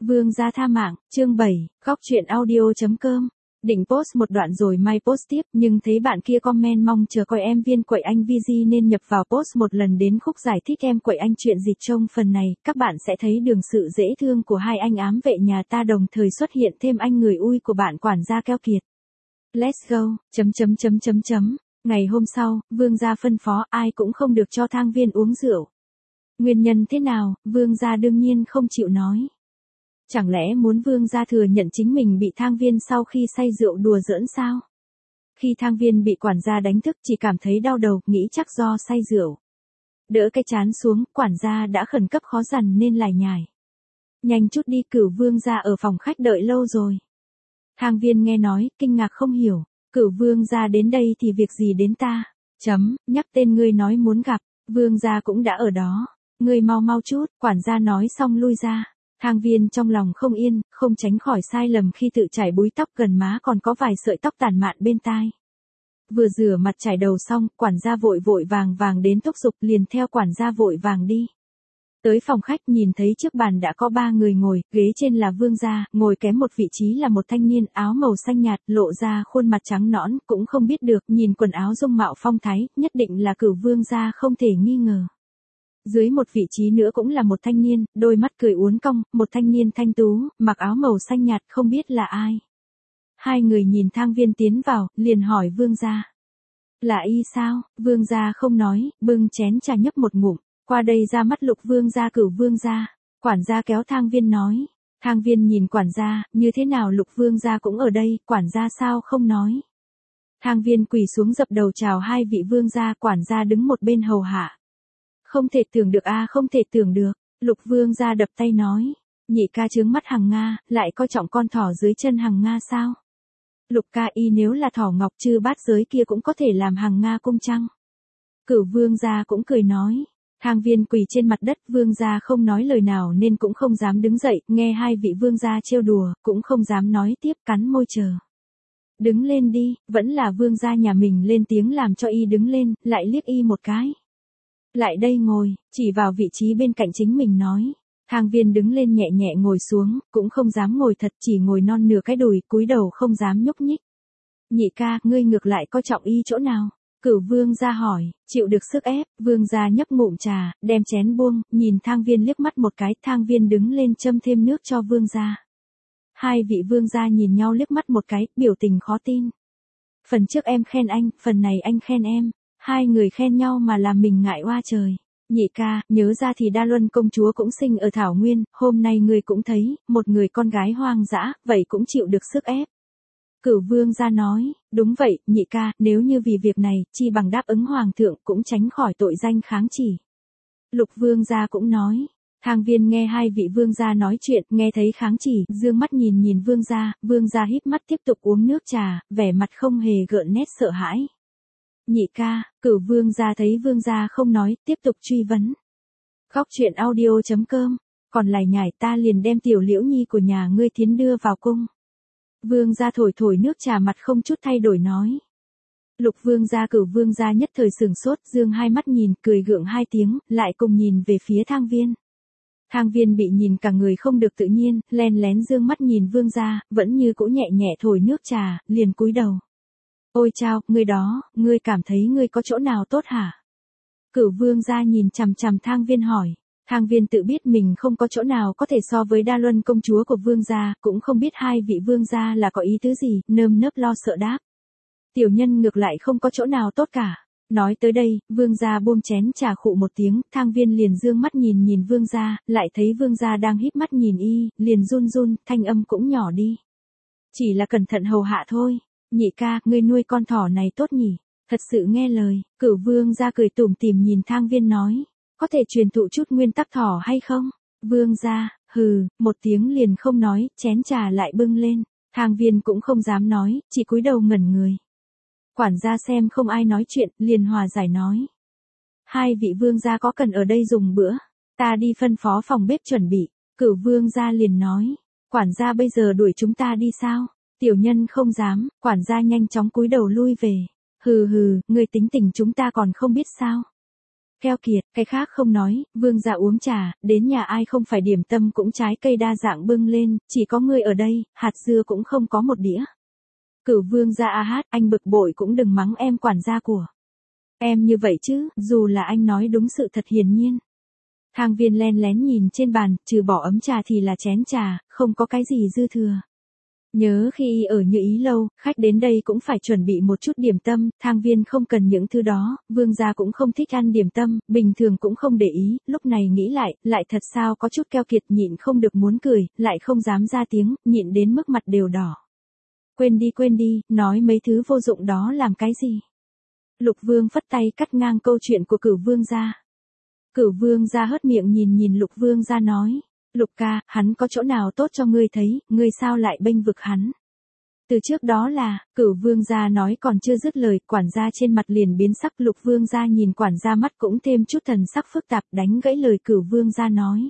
Vương gia tha mạng, chương 7, góc chuyện audio.com. Định post một đoạn rồi mai post tiếp, nhưng thấy bạn kia comment mong chờ coi em viên quậy anh VG nên nhập vào post một lần đến khúc giải thích em quậy anh chuyện dịch. Trong phần này, các bạn sẽ thấy đường sự dễ thương của hai anh ám vệ nhà ta, đồng thời xuất hiện thêm anh người ui của bạn quản gia keo kiệt. Let's go. Ngày hôm sau, Vương gia phân phó ai cũng không được cho Thang Viên uống rượu. Nguyên nhân thế nào, Vương gia đương nhiên không chịu nói. Chẳng lẽ muốn Vương gia thừa nhận chính mình bị Thang Viên sau khi say rượu đùa giỡn sao? Khi Thang Viên bị quản gia đánh thức chỉ cảm thấy đau đầu, nghĩ chắc do say rượu. Đỡ cái chán xuống, quản gia đã khẩn cấp khó dằn nên lải nhải. Nhanh chút đi, Cửu Vương gia ở phòng khách đợi lâu rồi. Thang Viên nghe nói, kinh ngạc không hiểu. Cửu Vương gia đến đây thì việc gì đến ta? Nhắc tên ngươi nói muốn gặp, Vương gia cũng đã ở đó. Ngươi mau chút, quản gia nói xong lui ra. Thang Viên trong lòng không yên, không tránh khỏi sai lầm khi tự chải búi tóc, gần má còn có vài sợi tóc tàn mạn bên tai. Vừa rửa mặt chải đầu xong, quản gia vội vàng đến thúc giục, liền theo quản gia vội vàng đi. Tới phòng khách nhìn thấy trước bàn đã có 3 người ngồi, ghế trên là Vương gia, ngồi kém một vị trí là một thanh niên áo màu xanh nhạt, lộ ra khuôn mặt trắng nõn, cũng không biết được, nhìn quần áo dung mạo phong thái, nhất định là Cửu Vương gia không thể nghi ngờ. Dưới một vị trí nữa cũng là một thanh niên, đôi mắt cười uốn cong, một thanh niên thanh tú, mặc áo màu xanh nhạt, không biết là ai. Hai người nhìn Thang Viên tiến vào, liền hỏi Vương gia. Là y sao? Vương gia không nói, bưng chén trà nhấp một ngụm, qua đây ra mắt Lục Vương gia. Cửu Vương gia. Quản gia kéo Thang Viên nói. Thang Viên nhìn quản gia, như thế nào Lục Vương gia cũng ở đây, quản gia sao không nói. Thang Viên quỳ xuống dập đầu chào hai vị vương gia, quản gia đứng một bên hầu hạ. Không thể tưởng được không thể tưởng được, Lục Vương gia đập tay nói. Nhị ca trướng mắt Hằng Nga, lại coi trọng con thỏ dưới chân Hằng Nga sao? Lục ca y nếu là thỏ ngọc chư bát giới kia cũng có thể làm Hằng Nga cung chăng? Cửu Vương gia cũng cười nói. Thang Viên quỳ trên mặt đất, Vương gia không nói lời nào nên cũng không dám đứng dậy, nghe hai vị vương gia trêu đùa, cũng không dám nói tiếp, cắn môi chờ. Đứng lên đi, vẫn là vương gia nhà mình lên tiếng làm cho y đứng lên, lại liếc y một cái. Lại đây ngồi, chỉ vào vị trí bên cạnh chính mình nói. Thang Viên đứng lên nhẹ nhẹ ngồi xuống, cũng không dám ngồi thật, chỉ ngồi non nửa cái đùi, cúi đầu không dám nhúc nhích. Nhị ca, ngươi ngược lại coi trọng y chỗ nào? Cửu Vương gia hỏi. Chịu được sức ép. Vương gia nhấp ngụm trà, đem chén buông, nhìn Thang Viên liếc mắt một cái. Thang Viên đứng lên châm thêm nước cho Vương gia. Hai vị vương gia nhìn nhau liếc mắt một cái, biểu tình khó tin. Phần trước em khen anh, phần này anh khen em. Hai người khen nhau mà làm mình ngại oa trời. Nhị ca, nhớ ra thì Đa Luân công chúa cũng sinh ở Thảo Nguyên, hôm nay ngươi cũng thấy, một người con gái hoang dã, vậy cũng chịu được sức ép. Cửu Vương gia nói, đúng vậy, nhị ca, nếu như vì việc này, chi bằng đáp ứng hoàng thượng, cũng tránh khỏi tội danh kháng chỉ. Lục Vương gia cũng nói. Thang Viên nghe hai vị vương gia nói chuyện, nghe thấy kháng chỉ, dương mắt nhìn vương gia híp mắt tiếp tục uống nước trà, vẻ mặt không hề gợn nét sợ hãi. Nhị ca, Cửu Vương gia thấy vương gia không nói, tiếp tục truy vấn. Góc chuyện audio.com, còn lải nhải ta liền đem Tiểu Liễu Nhi của nhà ngươi Thiến đưa vào cung. Vương gia thổi nước trà, mặt không chút thay đổi nói. Lục Vương gia Cửu Vương gia nhất thời sửng sốt, dương hai mắt nhìn, cười gượng hai tiếng, lại cùng nhìn về phía Thang Viên. Thang Viên bị nhìn cả người không được tự nhiên, len lén dương mắt nhìn vương gia, vẫn như cũ nhẹ nhẹ thổi nước trà, liền cúi đầu. Ôi chao, ngươi đó, ngươi cảm thấy ngươi có chỗ nào tốt hả? Cửu Vương gia nhìn chằm chằm Thang Viên hỏi. Thang Viên tự biết mình không có chỗ nào có thể so với Đa Luân công chúa của vương gia, cũng không biết hai vị vương gia là có ý tứ gì, nơm nớp lo sợ đáp. Tiểu nhân ngược lại không có chỗ nào tốt cả. Nói tới đây, vương gia buông chén trà khụ một tiếng, Thang Viên liền dương mắt nhìn vương gia, lại thấy vương gia đang híp mắt nhìn y, liền run, thanh âm cũng nhỏ đi. Chỉ là cẩn thận hầu hạ thôi. Nhị ca, ngươi nuôi con thỏ này tốt nhỉ? Thật sự nghe lời. Cửu Vương gia cười tủm tỉm nhìn Thang Viên nói. Có thể truyền thụ chút nguyên tắc thỏ hay không? Vương gia, hừ, một tiếng liền không nói, chén trà lại bưng lên. Thang Viên cũng không dám nói, chỉ cúi đầu ngẩn người. Quản gia xem không ai nói chuyện, liền hòa giải nói. Hai vị vương gia có cần ở đây dùng bữa? Ta đi phân phó phòng bếp chuẩn bị. Cửu Vương gia liền nói. Quản gia bây giờ đuổi chúng ta đi sao? Tiểu nhân không dám. Quản gia nhanh chóng cúi đầu lui về. Hừ, ngươi tính tình chúng ta còn không biết sao? Keo kiệt, cái khác không nói, vương gia uống trà, đến nhà ai không phải điểm tâm cũng trái cây đa dạng bưng lên, chỉ có ngươi ở đây, hạt dưa cũng không có một đĩa. Cửu vương gia a hát, anh bực bội cũng đừng mắng em quản gia của em như vậy chứ, dù là anh nói đúng sự thật hiển nhiên. Thang Viên len lén nhìn trên bàn, trừ bỏ ấm trà thì là chén trà, không có cái gì dư thừa. Nhớ khi ở Như Ý lâu, khách đến đây cũng phải chuẩn bị một chút điểm tâm, Thang Viên không cần những thứ đó, vương gia cũng không thích ăn điểm tâm, bình thường cũng không để ý, lúc này nghĩ lại thật sao có chút keo kiệt, nhịn không được muốn cười, lại không dám ra tiếng, nhịn đến mức mặt đều đỏ. Quên đi, nói mấy thứ vô dụng đó làm cái gì? Lục Vương phất tay cắt ngang câu chuyện của Cửu Vương gia. Cửu Vương gia hớt miệng nhìn Lục Vương gia nói. Lục ca, hắn có chỗ nào tốt cho ngươi thấy, ngươi sao lại bênh vực hắn? Từ trước đó là, Cửu Vương gia nói còn chưa dứt lời, quản gia trên mặt liền biến sắc. Lục Vương gia nhìn quản gia mắt cũng thêm chút thần sắc phức tạp, đánh gãy lời Cửu Vương gia nói.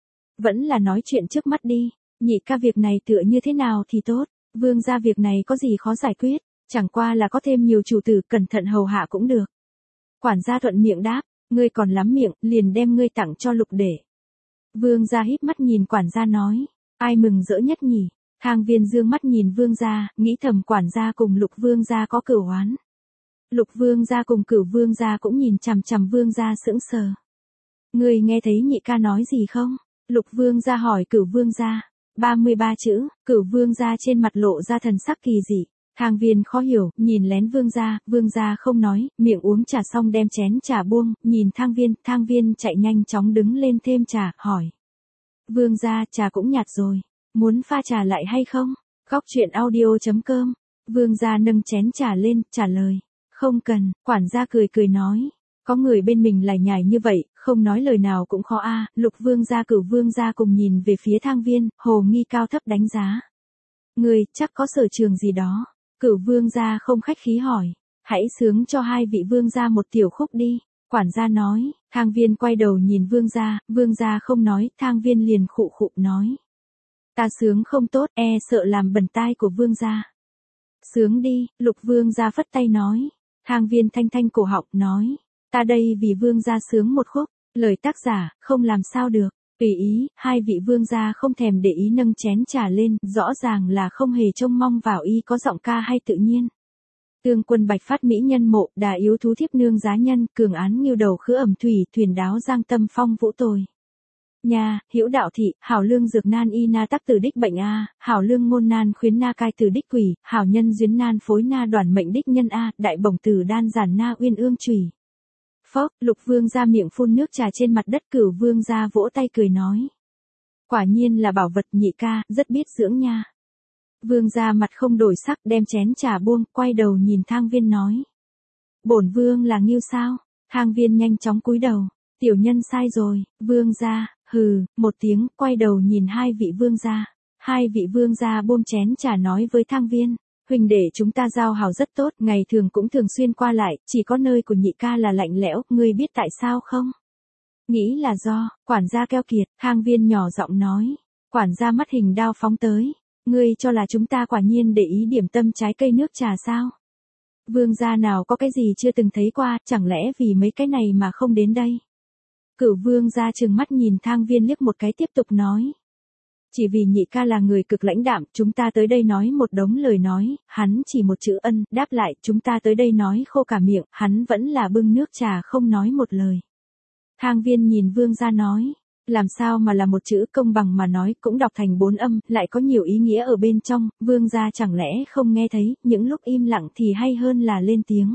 Vẫn là nói chuyện trước mắt đi, nhị ca việc này tựa như thế nào thì tốt, Vương gia việc này có gì khó giải quyết, chẳng qua là có thêm nhiều chủ tử cẩn thận hầu hạ cũng được. Quản gia thuận miệng đáp, ngươi còn lắm miệng, liền đem ngươi tặng cho Lục để. Vương gia híp mắt nhìn quản gia nói, ai mừng rỡ nhất nhỉ? Thang Viên dương mắt nhìn vương gia, nghĩ thầm quản gia cùng Lục Vương gia có cửu oán. Lục Vương gia cùng Cửu Vương gia cũng nhìn chằm chằm vương gia sững sờ. Ngươi nghe thấy nhị ca nói gì không? Lục Vương gia hỏi Cửu Vương gia. 33 chữ, Cửu Vương gia trên mặt lộ ra thần sắc kỳ dị. Thang Viên khó hiểu, nhìn lén vương gia không nói, miệng uống trà xong đem chén trà buông, nhìn Thang Viên chạy nhanh chóng đứng lên thêm trà, hỏi. Vương gia, trà cũng nhạt rồi, muốn pha trà lại hay không? Góc truyện audio.com, vương gia nâng chén trà lên, trả lời. Không cần, quản gia cười nói. Có người bên mình lải nhải như vậy, không nói lời nào cũng khó a. Lục Vương gia Cửu Vương gia cùng nhìn về phía Thang Viên, hồ nghi cao thấp đánh giá. Người, chắc có sở trường gì đó. Cửu Vương gia không khách khí hỏi, hãy sướng cho hai vị vương gia một tiểu khúc đi. Quản gia nói, Thang Viên quay đầu nhìn vương gia không nói, Thang Viên liền khụ nói. Ta sướng không tốt, sợ làm bẩn tai của vương gia. Sướng đi, Lục Vương gia phất tay nói. Thang Viên thanh cổ họng nói, ta đây vì vương gia sướng một khúc, lời tác giả, không làm sao được. Tùy ý, hai vị vương gia không thèm để ý nâng chén trà lên, rõ ràng là không hề trông mong vào y có giọng ca hay tự nhiên. Tương quân bạch phát mỹ nhân mộ, đà yếu thú thiếp nương giá nhân, cường án nghiêu đầu khứ ẩm thủy, thuyền đáo giang tâm phong vũ tồi. Nhà, hữu đạo thị, hảo lương dược nan y na tắc từ đích bệnh a, hảo lương ngôn nan khuyến na cai từ đích quỷ, hảo nhân duyến nan phối na đoàn mệnh đích nhân a, đại bổng từ đan giản na uyên ương chủy. Phốc, Lục Vương gia miệng phun nước trà trên mặt đất. Cửu Vương gia vỗ tay cười nói. Quả nhiên là bảo vật nhị ca, rất biết dưỡng nha. Vương gia mặt không đổi sắc đem chén trà buông, quay đầu nhìn Thang Viên nói. Bổn vương là nghiêu sao? Thang Viên nhanh chóng cúi đầu. Tiểu nhân sai rồi, vương gia, hừ, một tiếng, quay đầu nhìn hai vị vương gia. Hai vị vương gia buông chén trà nói với Thang Viên. Huỳnh đệ chúng ta giao hảo rất tốt, ngày thường cũng thường xuyên qua lại, chỉ có nơi của nhị ca là lạnh lẽo, ngươi biết tại sao không? Nghĩ là do, quản gia keo kiệt, Thang Viên nhỏ giọng nói. Quản gia mắt hình đao phóng tới. Ngươi cho là chúng ta quả nhiên để ý điểm tâm trái cây nước trà sao? Vương gia nào có cái gì chưa từng thấy qua, chẳng lẽ vì mấy cái này mà không đến đây? Cửu Vương gia trừng mắt nhìn Thang Viên liếc một cái tiếp tục nói. Chỉ vì nhị ca là người cực lãnh đạm, chúng ta tới đây nói một đống lời nói, hắn chỉ một chữ ân, đáp lại, chúng ta tới đây nói khô cả miệng, hắn vẫn là bưng nước trà không nói một lời. Thang Viên nhìn vương gia nói, làm sao mà là một chữ công bằng mà nói cũng đọc thành 4 âm, lại có nhiều ý nghĩa ở bên trong, vương gia chẳng lẽ không nghe thấy, những lúc im lặng thì hay hơn là lên tiếng.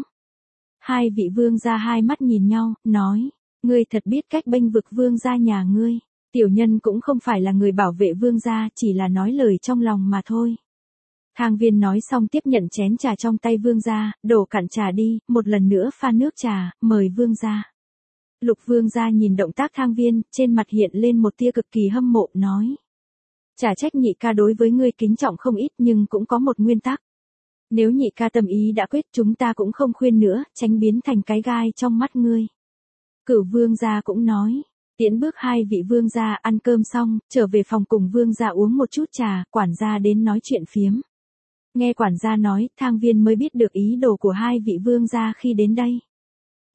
Hai vị vương gia hai mắt nhìn nhau, nói, ngươi thật biết cách bênh vực vương gia nhà ngươi. Tiểu nhân cũng không phải là người bảo vệ vương gia, chỉ là nói lời trong lòng mà thôi. Thang Viên nói xong tiếp nhận chén trà trong tay vương gia, đổ cạn trà đi, một lần nữa pha nước trà, mời vương gia. Lục Vương gia nhìn động tác Thang Viên, trên mặt hiện lên một tia cực kỳ hâm mộ, nói. Chả trách nhị ca đối với ngươi kính trọng không ít nhưng cũng có một nguyên tắc. Nếu nhị ca tâm ý đã quyết chúng ta cũng không khuyên nữa, tránh biến thành cái gai trong mắt ngươi. Cửu Vương gia cũng nói. Tiễn bước hai vị vương gia ăn cơm xong, trở về phòng cùng vương gia uống một chút trà, quản gia đến nói chuyện phiếm. Nghe quản gia nói, Thang Viên mới biết được ý đồ của hai vị vương gia khi đến đây.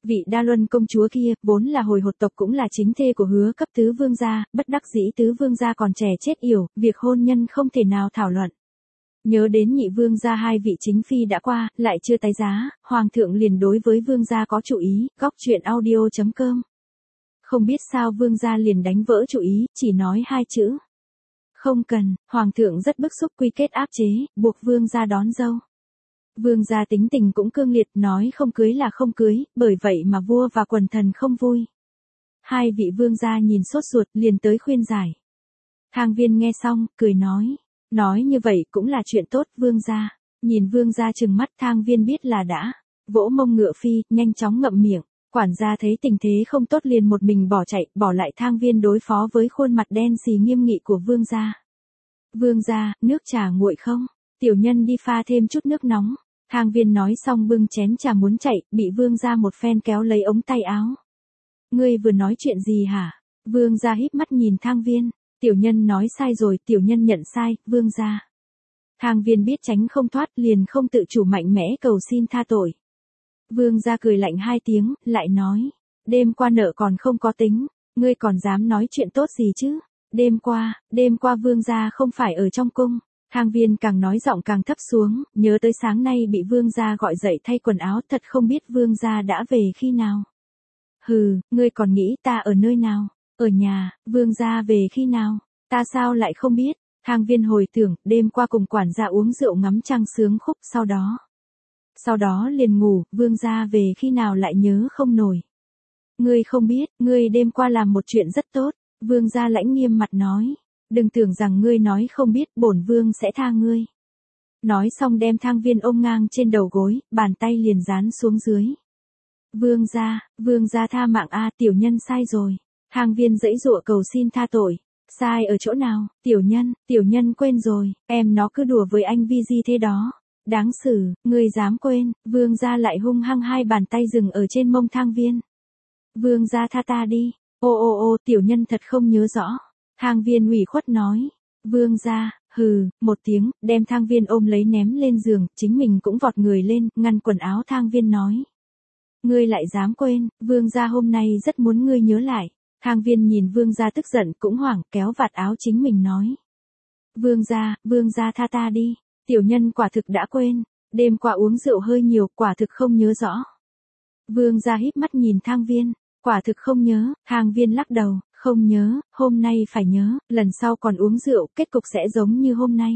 Vị Đa Luân công chúa kia, vốn là hồi hột tộc cũng là chính thê của Hứa cấp tứ vương gia, bất đắc dĩ tứ vương gia còn trẻ chết yểu, việc hôn nhân không thể nào thảo luận. Nhớ đến nhị vương gia hai vị chính phi đã qua, lại chưa tái giá, hoàng thượng liền đối với vương gia có chủ ý, góc chuyện audio.com. Không biết sao vương gia liền đánh vỡ chủ ý, chỉ nói hai chữ. Không cần, hoàng thượng rất bức xúc quy kết áp chế, buộc vương gia đón dâu. Vương gia tính tình cũng cương liệt, nói không cưới là không cưới, bởi vậy mà vua và quần thần không vui. Hai vị vương gia nhìn sốt ruột liền tới khuyên giải. Thang Viên nghe xong, cười nói như vậy cũng là chuyện tốt vương gia. Nhìn vương gia trừng mắt, Thang Viên biết là đã vỗ mông ngựa phi, nhanh chóng ngậm miệng. Quản gia thấy tình thế không tốt liền một mình bỏ chạy, bỏ lại Thang Viên đối phó với khuôn mặt đen xì nghiêm nghị của vương gia. Vương gia, nước trà nguội không? Tiểu nhân đi pha thêm chút nước nóng. Thang Viên nói xong bưng chén trà muốn chạy, bị vương gia một phen kéo lấy ống tay áo. Ngươi vừa nói chuyện gì hả? Vương gia híp mắt nhìn Thang Viên. Tiểu nhân nói sai rồi, tiểu nhân nhận sai, vương gia. Thang Viên biết tránh không thoát liền không tự chủ mạnh mẽ cầu xin tha tội. Vương gia cười lạnh hai tiếng, lại nói. Đêm qua nợ còn không có tính, ngươi còn dám nói chuyện tốt gì chứ? Đêm qua vương gia không phải ở trong cung. Thang Viên càng nói giọng càng thấp xuống, nhớ tới sáng nay bị vương gia gọi dậy thay quần áo, thật không biết vương gia đã về khi nào. Hừ, ngươi còn nghĩ ta ở nơi nào? Ở nhà, vương gia về khi nào? Ta sao lại không biết? Thang Viên hồi tưởng, đêm qua cùng quản gia uống rượu ngắm trăng sướng khúc, sau đó liền ngủ, vương gia về khi nào lại nhớ không nổi. Ngươi không biết, ngươi đêm qua làm một chuyện rất tốt, vương gia lãnh nghiêm mặt nói. Đừng tưởng rằng ngươi nói không biết, bổn vương sẽ tha ngươi. Nói xong đem Thang Viên ôm ngang trên đầu gối, bàn tay liền dán xuống dưới. Vương gia tha mạng a, tiểu nhân sai rồi. Thang Viên giãy giụa cầu xin tha tội. Sai ở chỗ nào? Tiểu nhân quên rồi, em nó cứ đùa với anh Vi Di thế đó. Đáng xử, ngươi dám quên? Vương gia lại hung hăng hai bàn tay dừng ở trên mông Thang Viên. Vương gia tha ta đi. Ô, tiểu nhân thật không nhớ rõ. Thang Viên ủy khuất nói. Vương gia, hừ, một tiếng, đem Thang Viên ôm lấy ném lên giường, chính mình cũng vọt người lên, ngăn quần áo Thang Viên nói. Ngươi lại dám quên, vương gia hôm nay rất muốn ngươi nhớ lại. Thang Viên nhìn vương gia tức giận cũng hoảng, kéo vạt áo chính mình nói. Vương gia tha ta đi, tiểu nhân quả thực đã quên, đêm qua uống rượu hơi nhiều, quả thực không nhớ rõ. Vương gia híp mắt nhìn Thang Viên, quả thực không nhớ, Thang Viên lắc đầu, không nhớ, hôm nay phải nhớ, lần sau còn uống rượu, kết cục sẽ giống như hôm nay.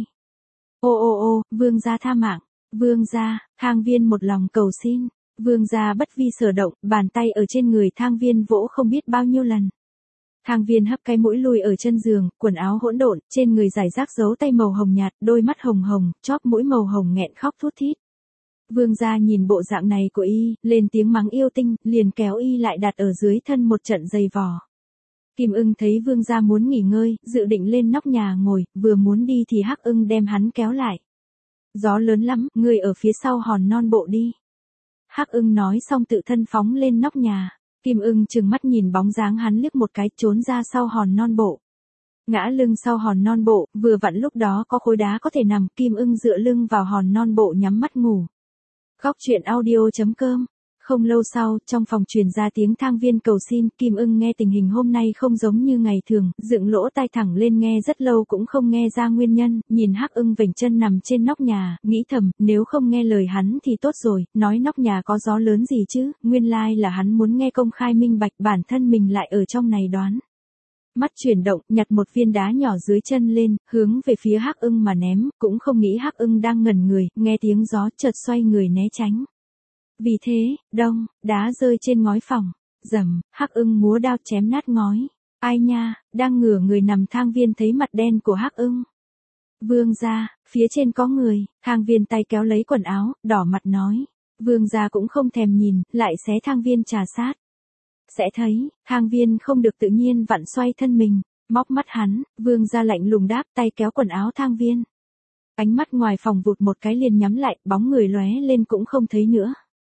Ô, vương gia tha mạng, vương gia, Thang Viên một lòng cầu xin. Vương gia bất vi sở động, bàn tay ở trên người Thang Viên vỗ không biết bao nhiêu lần. Thang Viên hấp cái mũi lùi ở chân giường, quần áo hỗn độn, trên người rải rác dấu tay màu hồng nhạt, đôi mắt hồng hồng, chóp mũi màu hồng nghẹn khóc thút thít. Vương gia nhìn bộ dạng này của y, lên tiếng mắng yêu tinh, liền kéo y lại đặt ở dưới thân một trận giày vò. Kim Ưng thấy vương gia muốn nghỉ ngơi, dự định lên nóc nhà ngồi, vừa muốn đi thì Hắc Ưng đem hắn kéo lại. Gió lớn lắm, ngươi ở phía sau hòn non bộ đi. Hắc Ưng nói xong tự thân phóng lên nóc nhà. Kim Ưng trừng mắt nhìn bóng dáng hắn liếc một cái, trốn ra sau hòn non bộ. Ngã lưng sau hòn non bộ, vừa vặn lúc đó có khối đá có thể nằm, Kim Ưng dựa lưng vào hòn non bộ nhắm mắt ngủ. Góc chuyện audio.com. Không lâu sau, trong phòng truyền ra tiếng Thang Viên cầu xin, Kim Ưng nghe tình hình hôm nay không giống như ngày thường, dựng lỗ tai thẳng lên nghe rất lâu cũng không nghe ra nguyên nhân, nhìn Hắc Ưng vểnh chân nằm trên nóc nhà, nghĩ thầm, nếu không nghe lời hắn thì tốt rồi, nói nóc nhà có gió lớn gì chứ, nguyên lai là hắn muốn nghe công khai minh bạch, bản thân mình lại ở trong này đoán. Mắt chuyển động, nhặt một viên đá nhỏ dưới chân lên, hướng về phía Hắc Ưng mà ném, cũng không nghĩ Hắc Ưng đang ngẩn người, nghe tiếng gió chợt xoay người né tránh. Vì thế, đông, đá rơi trên ngói phòng, rầm, Hắc Ưng múa đao chém nát ngói. Ai nha, đang ngửa người nằm Thang Viên thấy mặt đen của Hắc Ưng. Vương gia, phía trên có người, Thang Viên tay kéo lấy quần áo, đỏ mặt nói. Vương gia cũng không thèm nhìn, lại xé Thang Viên trà sát. Sẽ thấy, Thang Viên không được tự nhiên vặn xoay thân mình, móc mắt hắn, vương gia lạnh lùng đáp tay kéo quần áo Thang Viên. Ánh mắt ngoài phòng vụt một cái liền nhắm lại, bóng người lóe lên cũng không thấy nữa.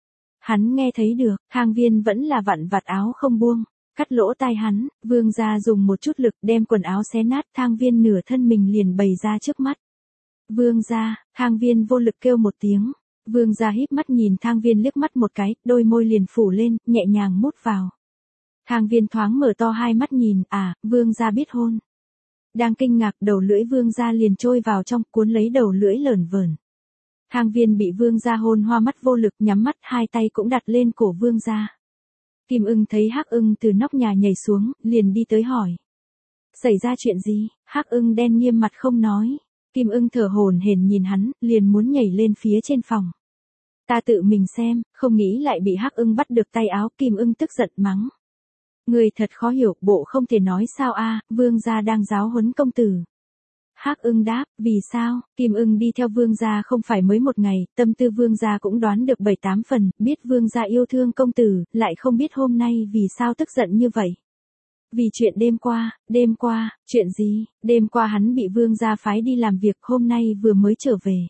Hắn nghe thấy được, Thang Viên vẫn là vặn vạt áo không buông, cắt lỗ tai hắn, vương gia dùng một chút lực đem quần áo xé nát, Thang Viên nửa thân mình liền bày ra trước mắt. Vương gia, Thang Viên vô lực kêu một tiếng. Vương gia híp mắt nhìn Thang Viên liếc mắt một cái, đôi môi liền phủ lên, nhẹ nhàng mút vào. Thang Viên thoáng mở to hai mắt nhìn, Vương gia biết hôn. Đang kinh ngạc, đầu lưỡi Vương gia liền trôi vào trong, cuốn lấy đầu lưỡi lởn vởn. Thang Viên bị Vương gia hôn hoa mắt vô lực, nhắm mắt, hai tay cũng đặt lên cổ Vương gia. Kim Ưng thấy Hắc Ưng từ nóc nhà nhảy xuống, liền đi tới hỏi. Xảy ra chuyện gì? Hắc Ưng đen nghiêm mặt không nói. Kim Ưng thở hổn hển nhìn hắn, liền muốn nhảy lên phía trên phòng. Ta tự mình xem, không nghĩ lại bị Hắc Ưng bắt được tay áo. Kim Ưng tức giận mắng. Người thật khó hiểu, bộ không thể nói sao Vương gia đang giáo huấn công tử. Hắc Ưng đáp, vì sao? Kim Ưng đi theo Vương gia không phải mới một ngày, tâm tư Vương gia cũng đoán được 7-8 phần, biết Vương gia yêu thương công tử, lại không biết hôm nay vì sao tức giận như vậy. Vì chuyện đêm qua, chuyện gì? Đêm qua hắn bị Vương gia phái đi làm việc, hôm nay vừa mới trở về.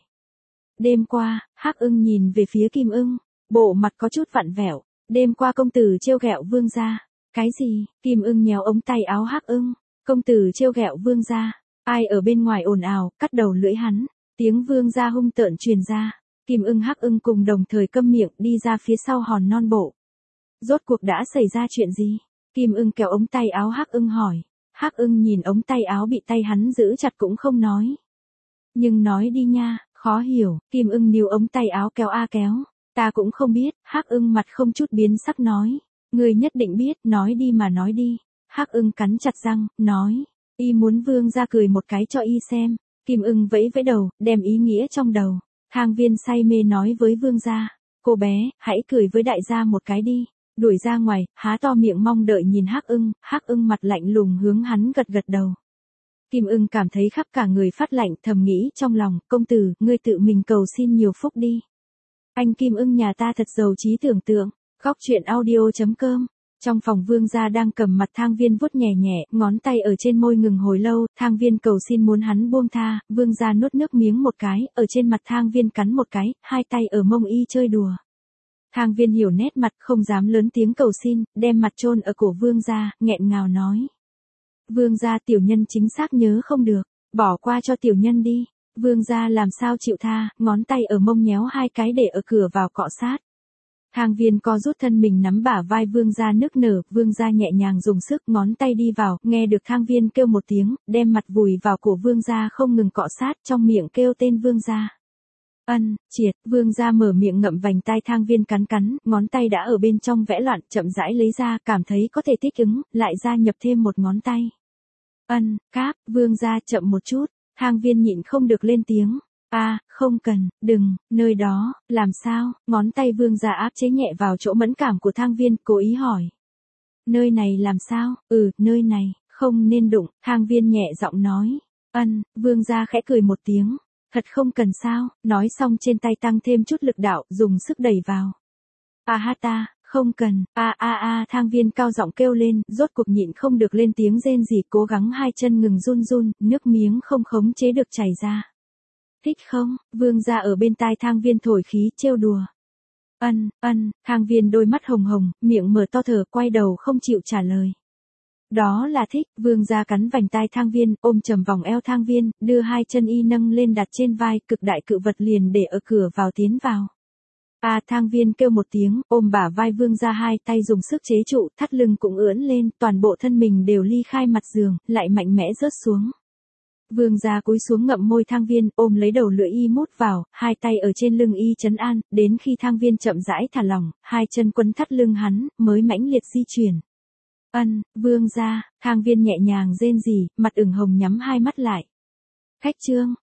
Đêm qua, Hắc Ưng nhìn về phía Kim Ưng, bộ mặt có chút vặn vẹo. Đêm qua công tử trêu ghẹo Vương gia. Cái gì? Kim Ưng nhéo ống tay áo Hắc Ưng. Công tử trêu ghẹo Vương gia. Ai ở bên ngoài ồn ào, cắt đầu lưỡi hắn. Tiếng Vương gia hung tợn truyền ra. Kim Ưng Hắc Ưng cùng đồng thời câm miệng đi ra phía sau hòn non bộ. Rốt cuộc đã xảy ra chuyện gì? Kim Ưng kéo ống tay áo Hắc Ưng hỏi. Hắc Ưng nhìn ống tay áo bị tay hắn giữ chặt cũng không nói. Nhưng nói đi nha, khó hiểu. Kim Ưng níu ống tay áo kéo. Ta cũng không biết. Hắc Ưng mặt không chút biến sắc nói. Ngươi nhất định biết, nói đi mà nói đi. Hắc Ưng cắn chặt răng, nói. Y muốn Vương gia cười một cái cho y xem. Kim Ưng vẫy vẫy đầu, đem ý nghĩa trong đầu. Thang Viên say mê nói với Vương gia. Cô bé, hãy cười với đại gia một cái đi. Đuổi ra ngoài, há to miệng mong đợi nhìn Hắc Ưng mặt lạnh lùng hướng hắn gật đầu. Kim Ưng cảm thấy khắp cả người phát lạnh, thầm nghĩ trong lòng, công tử, ngươi tự mình cầu xin nhiều phúc đi. Anh Kim Ưng nhà ta thật giàu trí tưởng tượng. Góc truyện audio.com. Trong phòng Vương gia đang cầm mặt Thang Viên vuốt nhẹ nhẹ, ngón tay ở trên môi ngừng hồi lâu, Thang Viên cầu xin muốn hắn buông tha, Vương gia nuốt nước miếng một cái, ở trên mặt Thang Viên cắn một cái, hai tay ở mông y chơi đùa. Thang Viên hiểu nét mặt, không dám lớn tiếng cầu xin, đem mặt chôn ở cổ Vương gia, nghẹn ngào nói. Vương gia, tiểu nhân chính xác nhớ không được, bỏ qua cho tiểu nhân đi. Vương gia làm sao chịu tha, ngón tay ở mông nhéo hai cái để ở cửa vào cọ sát. Thang Viên co rút thân mình nắm bả vai Vương gia nức nở, Vương gia nhẹ nhàng dùng sức, ngón tay đi vào, nghe được Thang Viên kêu một tiếng, đem mặt vùi vào cổ Vương gia không ngừng cọ sát, trong miệng kêu tên Vương gia. Triệt, Vương gia mở miệng ngậm vành tai Thang Viên cắn, ngón tay đã ở bên trong vẽ loạn, chậm rãi lấy ra, cảm thấy có thể thích ứng, lại gia nhập thêm một ngón tay. Cáp, Vương gia chậm một chút, Thang Viên nhịn không được lên tiếng. Không cần, đừng, nơi đó, làm sao? Ngón tay Vương gia áp chế nhẹ vào chỗ mẫn cảm của Thang Viên, cố ý hỏi. Nơi này làm sao? Nơi này, không nên đụng, Thang Viên nhẹ giọng nói. Vương gia khẽ cười một tiếng. Thật không cần sao? Nói xong trên tay tăng thêm chút lực đạo, dùng sức đẩy vào. Ta, không cần, Thang Viên cao giọng kêu lên, rốt cuộc nhịn không được lên tiếng rên rỉ, cố gắng hai chân ngừng run, nước miếng không khống chế được chảy ra. Thích không? Vương gia ở bên tai Thang Viên thổi khí, trêu đùa. Thang Viên đôi mắt hồng hồng, miệng mở to thở, quay đầu không chịu trả lời. Đó là thích, Vương gia cắn vành tai Thang Viên, ôm chầm vòng eo Thang Viên, đưa hai chân y nâng lên đặt trên vai, cực đại cự vật liền để ở cửa vào tiến vào. Thang Viên kêu một tiếng, ôm bả vai Vương gia, hai tay dùng sức chế trụ, thắt lưng cũng ưỡn lên, toàn bộ thân mình đều ly khai mặt giường, lại mạnh mẽ rớt xuống. Vương gia cúi xuống ngậm môi Thang Viên, ôm lấy đầu lưỡi y mút vào, hai tay ở trên lưng y trấn an, đến khi Thang Viên chậm rãi thả lỏng, hai chân quấn thắt lưng hắn, mới mãnh liệt di chuyển. Vương gia, Thang Viên nhẹ nhàng rên rỉ, mặt ửng hồng nhắm hai mắt lại. Khách trương,